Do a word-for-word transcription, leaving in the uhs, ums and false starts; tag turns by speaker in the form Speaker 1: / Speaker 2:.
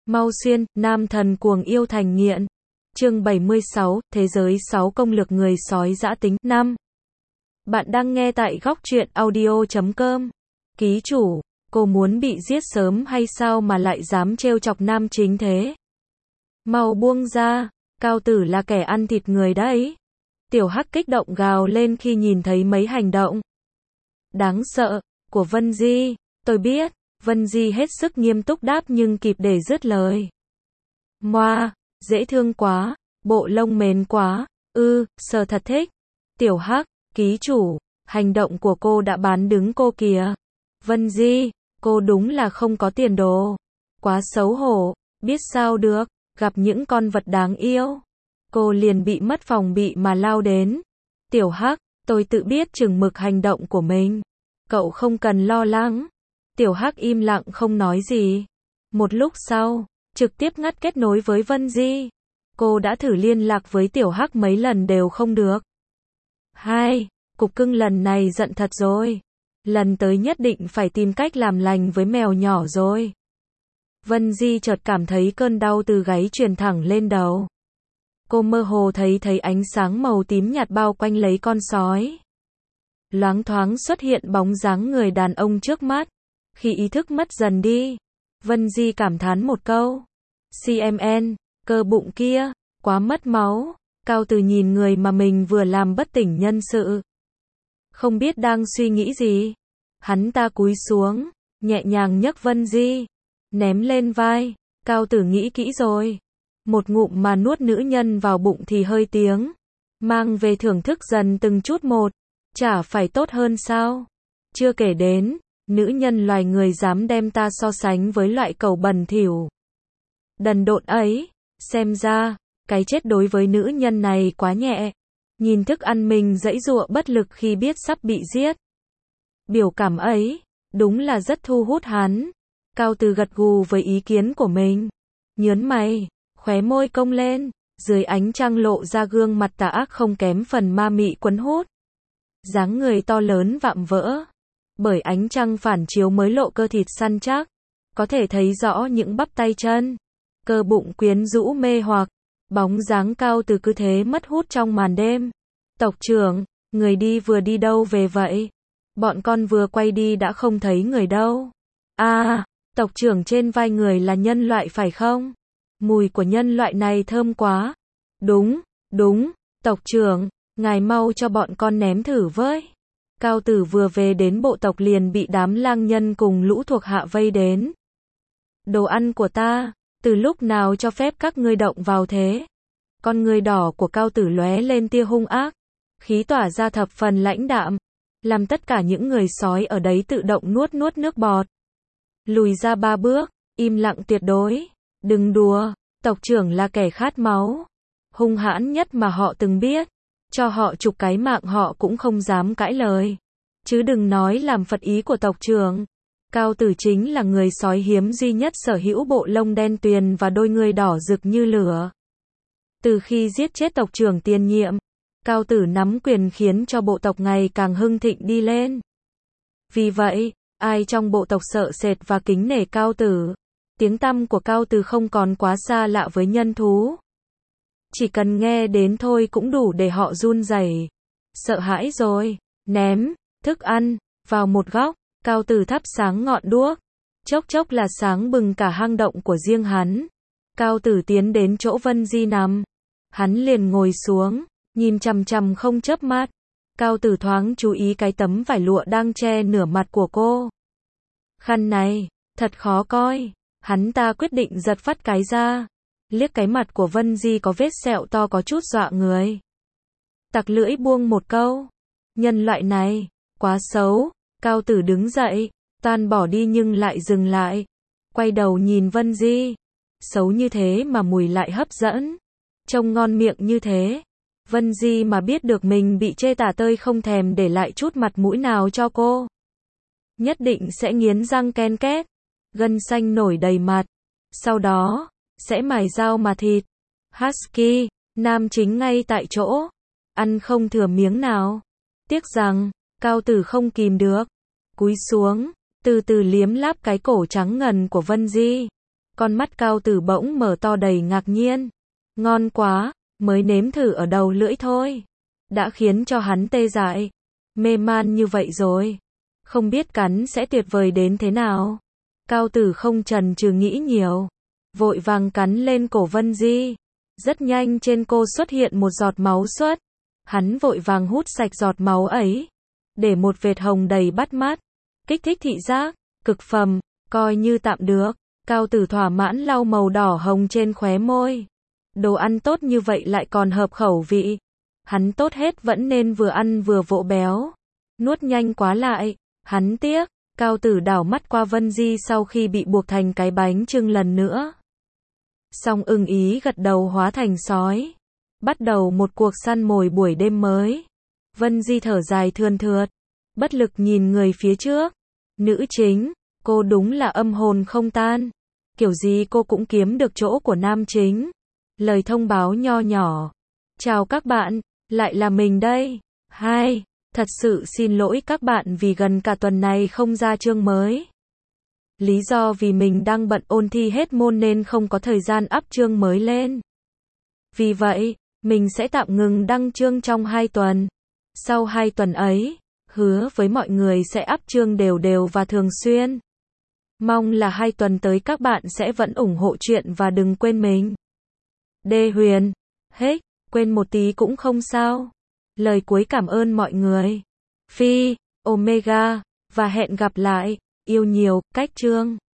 Speaker 1: Mau xuyên, nam thần cuồng yêu thành nghiện. Chương bảy mươi sáu, Thế giới sáu công lược người sói dã tính. năm. Bạn đang nghe tại góc truyện audio chấm com. Ký chủ, cô muốn bị giết sớm hay sao mà lại dám trêu chọc nam chính thế? Mau buông ra, Cao Tử là kẻ ăn thịt người đấy. Tiểu Hắc kích động gào lên khi nhìn thấy mấy hành động đáng sợ của Vân Di. Tôi biết. Vân Di hết sức nghiêm túc đáp nhưng kịp để dứt lời. Moa, dễ thương quá, bộ lông mềm quá, ư, sờ thật thích. Tiểu Hắc, ký chủ, hành động của cô đã bán đứng cô kìa. Vân Di, cô đúng là không có tiền đồ. Quá xấu hổ, biết sao được, gặp những con vật đáng yêu. Cô liền bị mất phòng bị mà lao đến. Tiểu Hắc, tôi tự biết chừng mực hành động của mình. Cậu không cần lo lắng. Tiểu Hắc im lặng không nói gì. Một lúc sau, trực tiếp ngắt kết nối với Vân Di. Cô đã thử liên lạc với Tiểu Hắc mấy lần đều không được. Hai, cục cưng lần này giận thật rồi. Lần tới nhất định phải tìm cách làm lành với mèo nhỏ rồi. Vân Di chợt cảm thấy cơn đau từ gáy truyền thẳng lên đầu. Cô mơ hồ thấy thấy ánh sáng màu tím nhạt bao quanh lấy con sói. Loáng thoáng xuất hiện bóng dáng người đàn ông trước mắt. Khi ý thức mất dần đi, Vân Di cảm thán một câu. xê em en, cơ bụng kia, quá mất máu. Cao Từ nhìn người mà mình vừa làm bất tỉnh nhân sự. Không biết đang suy nghĩ gì. Hắn ta cúi xuống, nhẹ nhàng nhấc Vân Di, ném lên vai. Cao Tử nghĩ kỹ rồi. Một ngụm mà nuốt nữ nhân vào bụng thì hơi tiếng. Mang về thưởng thức dần từng chút một. Chả phải tốt hơn sao? Chưa kể đến, nữ nhân loài người dám đem ta so sánh với loại cẩu bẩn thỉu đần độn ấy. Xem ra, cái chết đối với nữ nhân này quá nhẹ. Nhìn thức ăn mình giãy giụa bất lực khi biết sắp bị giết. Biểu cảm ấy, đúng là rất thu hút hắn. Cao Từ gật gù với ý kiến của mình. Nhớn mày, khóe môi cong lên, dưới ánh trăng lộ ra gương mặt tà ác không kém phần ma mị quấn hút. Dáng người to lớn vạm vỡ. Bởi ánh trăng phản chiếu mới lộ cơ thịt săn chắc. Có thể thấy rõ những bắp tay chân. Cơ bụng quyến rũ mê hoặc. Bóng dáng Cao Từ cứ thế mất hút trong màn đêm. Tộc trưởng, người đi vừa đi đâu về vậy? Bọn con vừa quay đi đã không thấy người đâu. À, tộc trưởng trên vai người là nhân loại phải không? Mùi của nhân loại này thơm quá. Đúng, đúng, tộc trưởng, ngài mau cho bọn con nếm thử với. Cao Tử vừa về đến bộ tộc liền bị đám lang nhân cùng lũ thuộc hạ vây đến. Đồ ăn của ta, từ lúc nào cho phép các ngươi động vào thế? Con người đỏ của Cao Tử lóe lên tia hung ác, khí tỏa ra thập phần lãnh đạm, làm tất cả những người sói ở đấy tự động nuốt nuốt nước bọt. Lùi ra ba bước, im lặng tuyệt đối. Đừng đùa, tộc trưởng là kẻ khát máu, hung hãn nhất mà họ từng biết. Cho họ chục cái mạng họ cũng không dám cãi lời. Chứ đừng nói làm phật ý của tộc trưởng. Cao Tử chính là người sói hiếm duy nhất sở hữu bộ lông đen tuyền và đôi người đỏ rực như lửa. Từ khi giết chết tộc trưởng tiền nhiệm, Cao Tử nắm quyền khiến cho bộ tộc ngày càng hưng thịnh đi lên. Vì vậy, ai trong bộ tộc sợ sệt và kính nể Cao Tử. Tiếng tăm của Cao Tử không còn quá xa lạ với nhân thú. Chỉ cần nghe đến thôi cũng đủ để họ run rẩy. Sợ hãi rồi, ném thức ăn vào một góc. Cao Tử thắp sáng ngọn đuốc. Chốc chốc là sáng bừng cả hang động của riêng hắn. Cao Tử tiến đến chỗ Vân Di nằm. Hắn liền ngồi xuống, nhìn chằm chằm không chớp mắt. Cao Tử thoáng chú ý cái tấm vải lụa đang che nửa mặt của cô. Khăn này, thật khó coi. Hắn ta quyết định giật phắt cái ra. Liếc cái mặt của Vân Di có vết sẹo to có chút dọa người. Tặc lưỡi buông một câu. Nhân loại này, quá xấu. Cao Tử đứng dậy, toan bỏ đi nhưng lại dừng lại. Quay đầu nhìn Vân Di. Xấu như thế mà mùi lại hấp dẫn. Trông ngon miệng như thế. Vân Di mà biết được mình bị chê tả tơi không thèm để lại chút mặt mũi nào cho cô. Nhất định sẽ nghiến răng ken két. Gân xanh nổi đầy mặt. Sau đó, sẽ mài dao mà thịt. Husky, nam chính ngay tại chỗ. Ăn không thừa miếng nào. Tiếc rằng, Cao Tử không kìm được. Cúi xuống, từ từ liếm láp cái cổ trắng ngần của Vân Di. Con mắt Cao Tử bỗng mở to đầy ngạc nhiên. Ngon quá, mới nếm thử ở đầu lưỡi thôi. Đã khiến cho hắn tê dại, mê man như vậy rồi. Không biết cắn sẽ tuyệt vời đến thế nào. Cao Tử không chần chừ nghĩ nhiều. Vội vàng cắn lên cổ Vân Di. Rất nhanh trên cô xuất hiện một giọt máu xuất. Hắn vội vàng hút sạch giọt máu ấy. Để một vệt hồng đầy bắt mắt. Kích thích thị giác, cực phẩm, coi như tạm được. Cao Tử thỏa mãn lau màu đỏ hồng trên khóe môi. Đồ ăn tốt như vậy lại còn hợp khẩu vị. Hắn tốt hết vẫn nên vừa ăn vừa vỗ béo. Nuốt nhanh quá lại. Hắn tiếc. Cao Tử đảo mắt qua Vân Di sau khi bị buộc thành cái bánh chưng lần nữa. Xong ưng ý gật đầu hóa thành sói. Bắt đầu một cuộc săn mồi buổi đêm mới. Vân Di thở dài thườn thượt. Bất lực nhìn người phía trước. Nữ chính, cô đúng là âm hồn không tan. Kiểu gì cô cũng kiếm được chỗ của nam chính. Lời thông báo nho nhỏ. Chào các bạn, lại là mình đây. Hai, thật sự xin lỗi các bạn vì gần cả tuần này không ra chương mới. Lý do vì mình đang bận ôn thi hết môn nên không có thời gian up chương mới lên. Vì vậy, mình sẽ tạm ngừng đăng chương trong hai tuần. Sau hai tuần ấy, hứa với mọi người sẽ up chương đều đều và thường xuyên. Mong là hai tuần tới các bạn sẽ vẫn ủng hộ chuyện và đừng quên mình. Đê Huyền, hết, quên một tí cũng không sao. Lời cuối cảm ơn mọi người. Phi, Omega, và hẹn gặp lại. Yêu nhiều, cách chương.